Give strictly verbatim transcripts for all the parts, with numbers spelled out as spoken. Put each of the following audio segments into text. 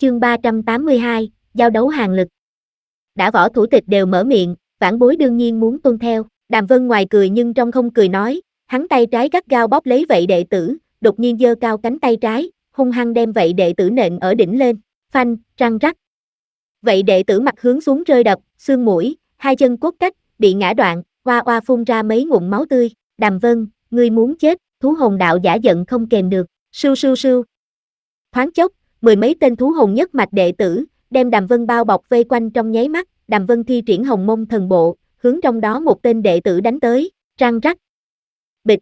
Chương ba trăm tám mươi hai, giao đấu hàng lực. Đã võ thủ tịch đều mở miệng, vãn bối đương nhiên muốn tuân theo. Đàm Vân ngoài cười nhưng trong không cười nói, hắn tay trái gắt gao bóp lấy vậy đệ tử, đột nhiên giơ cao cánh tay trái, hung hăng đem vậy đệ tử nện ở đỉnh lên, phanh, răng rắc. Vậy đệ tử mặt hướng xuống rơi đập, xương mũi, hai chân cốt cách, bị ngã đoạn, oa oa phun ra mấy ngụm máu tươi. Đàm Vân, ngươi muốn chết, thú hồn đạo giả giận không kềm được, sưu sưu sưu. Thoáng chốc, mười mấy tên thú hồn nhất mạch đệ tử, đem Đàm Vân bao bọc vây quanh trong nháy mắt, Đàm Vân thi triển Hồng Mông Thần Bộ, hướng trong đó một tên đệ tử đánh tới, răng rắc. Bịch.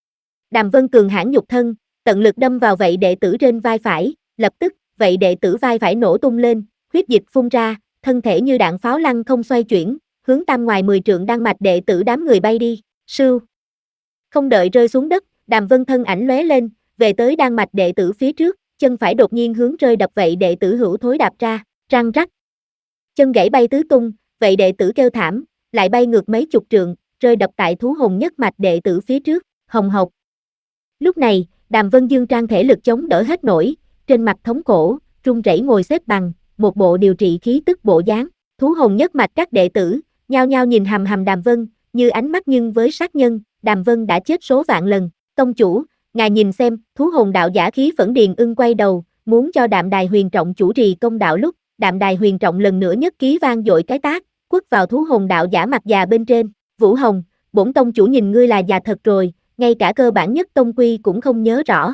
Đàm Vân cường hãn nhục thân, tận lực đâm vào vậy đệ tử trên vai phải, lập tức, vậy đệ tử vai phải nổ tung lên, huyết dịch phun ra, thân thể như đạn pháo lăng không xoay chuyển, hướng tam ngoài mười trượng đan mạch đệ tử đám người bay đi, sưu. Không đợi rơi xuống đất, Đàm Vân thân ảnh lóe lên, về tới đan mạch đệ tử phía trước, chân phải đột nhiên hướng rơi đập vậy đệ tử hữu thối đạp ra, răng rắc. Chân gãy bay tứ tung, vậy đệ tử kêu thảm, lại bay ngược mấy chục trượng, rơi đập tại thú hồn nhất mạch đệ tử phía trước, hồng hộc. Lúc này, Đàm Vân dương trang thể lực chống đỡ hết nổi, trên mặt thống khổ, run rẩy ngồi xếp bằng, một bộ điều trị khí tức bộ dáng. Thú hồn nhất mạch các đệ tử, nhao nhao nhìn hằm hằm Đàm Vân, như ánh mắt nhưng với sát nhân, Đàm Vân đã chết số vạn lần. Tông chủ, ngài nhìn xem, thú hồn đạo giả khí phẫn điền ưng quay đầu, muốn cho Đạm Đài Huyền Trọng chủ trì công đạo lúc, Đạm Đài Huyền Trọng lần nữa nhất ký vang dội cái tác, quất vào thú hồn đạo giả mặt già bên trên. Vũ Hồng, bổn tông chủ nhìn ngươi là già thật rồi, ngay cả cơ bản nhất tông quy cũng không nhớ rõ.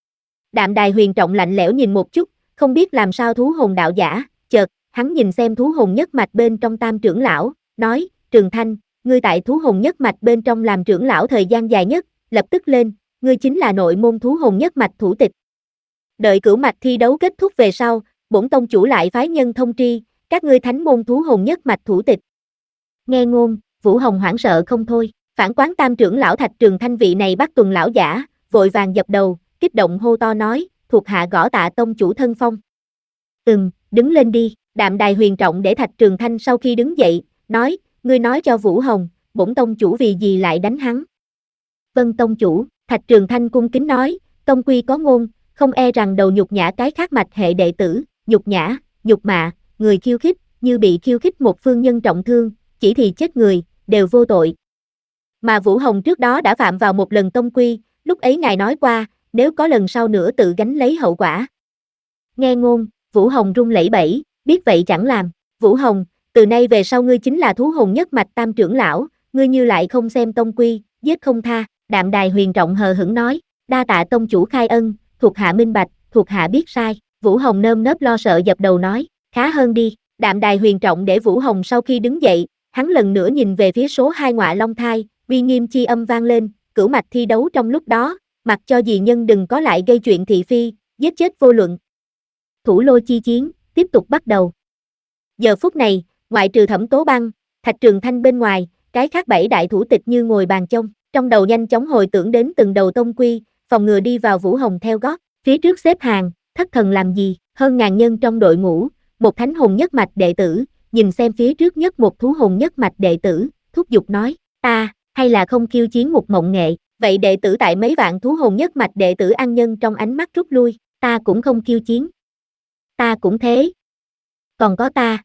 Đạm Đài Huyền Trọng lạnh lẽo nhìn một chút, không biết làm sao thú hồn đạo giả, chợt, hắn nhìn xem thú hồn nhất mạch bên trong tam trưởng lão, nói, Trường Thanh, ngươi tại thú hồn nhất mạch bên trong làm trưởng lão thời gian dài nhất, lập tức lên, ngươi chính là nội môn thú hồn nhất mạch thủ tịch. Đợi cửu mạch thi đấu kết thúc về sau, bổn tông chủ lại phái nhân thông tri, các ngươi thánh môn thú hồn nhất mạch thủ tịch. Nghe ngôn, Vũ Hồng hoảng sợ không thôi, phản quán tam trưởng lão Thạch Trường Thanh vị này bắt tuần lão giả, vội vàng dập đầu, kích động hô to nói, thuộc hạ gõ tạ tông chủ thân phong. Ừm, đứng lên đi. Đạm Đài Huyền Trọng để Thạch Trường Thanh sau khi đứng dậy, nói, ngươi nói cho Vũ Hồng, bổn tông chủ vì gì lại đánh hắn. Vâng tông chủ, Thạch Trường Thanh cung kính nói, tông quy có ngôn, không e rằng đầu nhục nhã cái khác mạch hệ đệ tử, nhục nhã, nhục mạ, người khiêu khích, như bị khiêu khích một phương nhân trọng thương, chỉ thì chết người, đều vô tội. Mà Vũ Hồng trước đó đã phạm vào một lần tông quy, lúc ấy ngài nói qua, nếu có lần sau nữa tự gánh lấy hậu quả. Nghe ngôn, Vũ Hồng run lẩy bẩy, biết vậy chẳng làm. Vũ Hồng, từ nay về sau ngươi chính là thú hồn nhất mạch tam trưởng lão, ngươi như lại không xem tông quy, giết không tha. Đạm Đài Huyền Trọng hờ hững nói, đa tạ tông chủ khai ân, thuộc hạ minh bạch, thuộc hạ biết sai. Vũ Hồng nơm nớp lo sợ dập đầu nói, khá hơn đi. Đạm Đài Huyền Trọng để Vũ Hồng sau khi đứng dậy, hắn lần nữa nhìn về phía số hai Ngọa Long Thai, uy nghiêm chi âm vang lên, cửu mạch thi đấu trong lúc đó, mặc cho gì nhân đừng có lại gây chuyện thị phi, giết chết vô luận. Thủ lô chi chiến, tiếp tục bắt đầu. Giờ phút này, ngoại trừ Thẩm Tố Băng, Thạch Trường Thanh bên ngoài, cái khác bảy đại thủ tịch như ngồi bàn chông, trong đầu nhanh chóng hồi tưởng đến từng đầu tông quy, phòng ngừa đi vào Vũ Hồng theo gót, phía trước xếp hàng, thất thần làm gì, hơn ngàn nhân trong đội ngũ, một thánh hồn nhất mạch đệ tử, nhìn xem phía trước nhất một thú hồn nhất mạch đệ tử, thúc giục nói, ta, hay là không khiêu chiến một mộng nghệ, vậy đệ tử tại mấy vạn thú hồn nhất mạch đệ tử ăn nhân trong ánh mắt rút lui, ta cũng không khiêu chiến. Ta cũng thế. Còn có ta.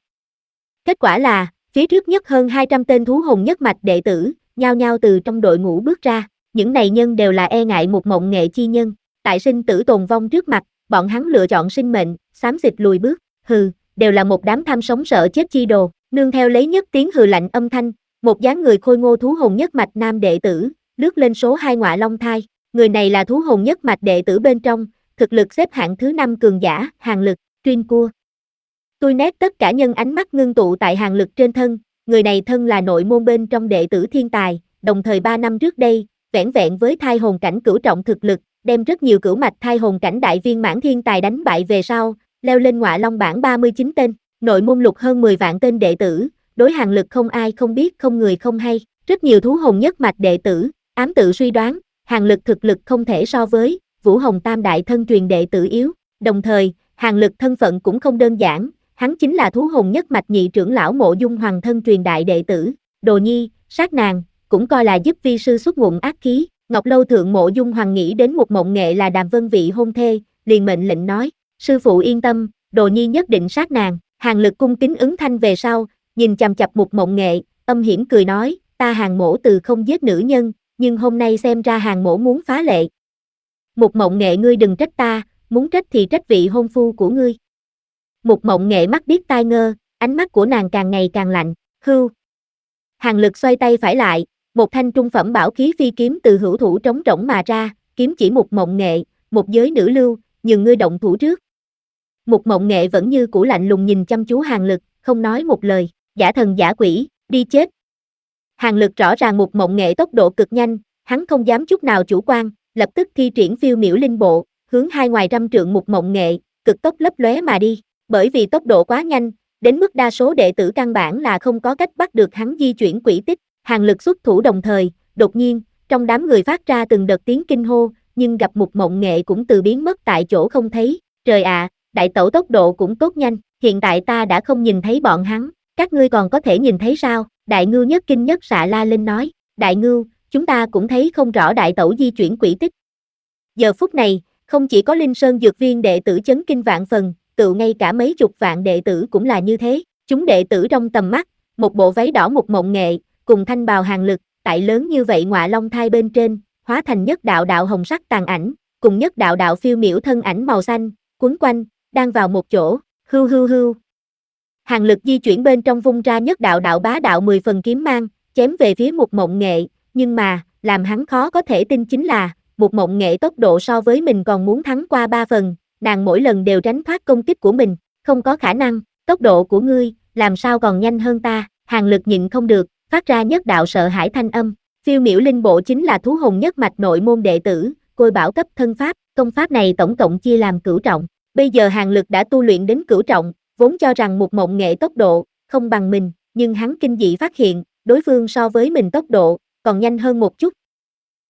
Kết quả là, phía trước nhất hơn hai trăm tên thú hồn nhất mạch đệ tử, nhao nhao từ trong đội ngũ bước ra, những này nhân đều là e ngại một mộng nghệ chi nhân, tại sinh tử tồn vong trước mặt, bọn hắn lựa chọn sinh mệnh, xám xịt lùi bước, hừ, đều là một đám tham sống sợ chết chi đồ, nương theo lấy nhất tiếng hừ lạnh âm thanh, một dáng người khôi ngô thú hồn nhất mạch nam đệ tử, lướt lên số hai Ngọa Long Thai, người này là thú hồn nhất mạch đệ tử bên trong, thực lực xếp hạng thứ năm cường giả, Hàn Lực, Tuyên Cua. Tôi nét tất cả nhân ánh mắt ngưng tụ tại Hàn Lực trên thân, người này thân là nội môn bên trong đệ tử thiên tài, đồng thời ba năm trước đây, vẻn vẹn với thai hồn cảnh cửu trọng thực lực, đem rất nhiều cửu mạch thai hồn cảnh đại viên mãn thiên tài đánh bại về sau, leo lên Ngọa Long bảng ba mươi chín tên, nội môn lục hơn mười vạn tên đệ tử, đối Hàn Lực không ai không biết không người không hay, rất nhiều thú hồn nhất mạch đệ tử, ám tự suy đoán, Hàn Lực thực lực không thể so với Vũ Hồng tam đại thân truyền đệ tử yếu, đồng thời, Hàn Lực thân phận cũng không đơn giản, hắn chính là thú hồn nhất mạch nhị trưởng lão Mộ Dung Hoàng thân truyền đại đệ tử, Đồ Nhi, sát nàng, cũng coi là giúp vi sư xuất ngụm ác khí. Ngọc Lâu thượng Mộ Dung Hoàng nghĩ đến một mộng nghệ là Đàm Vân vị hôn thê, liền mệnh lệnh nói, sư phụ yên tâm, Đồ nhi nhất định sát nàng. Hàng Lực cung kính ứng thanh về sau, nhìn chằm chằm Mục Mộng Nghệ, âm hiểm cười nói, ta Hàng mỗ từ không giết nữ nhân, nhưng hôm nay xem ra Hàng mỗ muốn phá lệ. Mục Mộng Nghệ ngươi đừng trách ta, muốn trách thì trách vị hôn phu của ngươi. Mục Mộng Nghệ mắt điếc tai ngơ, ánh mắt của nàng càng ngày càng lạnh, hưu. Hàng Lực xoay tay phải lại, một thanh trung phẩm bảo khí phi kiếm từ hữu thủ trống rỗng mà ra, kiếm chỉ Mục Mộng Nghệ, một giới nữ lưu, nhường ngươi động thủ trước. Mục Mộng Nghệ vẫn như cũ lạnh lùng nhìn chăm chú Hàng Lực, không nói một lời, giả thần giả quỷ, đi chết. Hàng Lực rõ ràng Mục Mộng Nghệ tốc độ cực nhanh, hắn không dám chút nào chủ quan, lập tức thi triển phiêu miểu linh bộ, hướng hai ngoài trăm trượng Mục Mộng Nghệ, cực tốc lấp lóe mà đi. Bởi vì tốc độ quá nhanh, đến mức đa số đệ tử căn bản là không có cách bắt được hắn di chuyển quỹ tích. Hàng Lực xuất thủ đồng thời, đột nhiên, trong đám người phát ra từng đợt tiếng kinh hô, nhưng gặp Mục Mộng Nghệ cũng từ biến mất tại chỗ không thấy. Trời ạ, đại tẩu tốc độ cũng tốt nhanh, hiện tại ta đã không nhìn thấy bọn hắn, các ngươi còn có thể nhìn thấy sao? Đại Ngưu nhất kinh nhất xạ la lên nói, Đại Ngưu, chúng ta cũng thấy không rõ đại tẩu di chuyển quỹ tích. Giờ phút này, không chỉ có Linh Sơn dược viên đệ tử chấn kinh vạn phần, tự ngay cả mấy chục vạn đệ tử cũng là như thế, chúng đệ tử trong tầm mắt, một bộ váy đỏ Mục Mộng Nghệ, cùng thanh bào Hàng Lực, tại lớn như vậy ngọa long thai bên trên, hóa thành nhất đạo đạo hồng sắc tàn ảnh, cùng nhất đạo đạo phiêu miểu thân ảnh màu xanh, quấn quanh, đang vào một chỗ, hưu hưu hưu. Hàng Lực di chuyển bên trong vung ra nhất đạo đạo bá đạo mười phần kiếm mang, chém về phía Mục Mộng Nghệ, nhưng mà, làm hắn khó có thể tin chính là, Mục Mộng Nghệ tốc độ so với mình còn muốn thắng qua ba phần, nàng mỗi lần đều tránh thoát công kích của mình, không có khả năng, tốc độ của ngươi, làm sao còn nhanh hơn ta? Hàng Lực nhịn không được, phát ra nhất đạo sợ hãi thanh âm. Phiêu miểu linh bộ chính là thú hồn nhất mạch nội môn đệ tử, Côi Bảo cấp thân pháp, công pháp này tổng cộng chia làm cửu trọng. Bây giờ Hàng Lực đã tu luyện đến cửu trọng, vốn cho rằng Mục Mộng Nghệ tốc độ không bằng mình, nhưng hắn kinh dị phát hiện, đối phương so với mình tốc độ còn nhanh hơn một chút,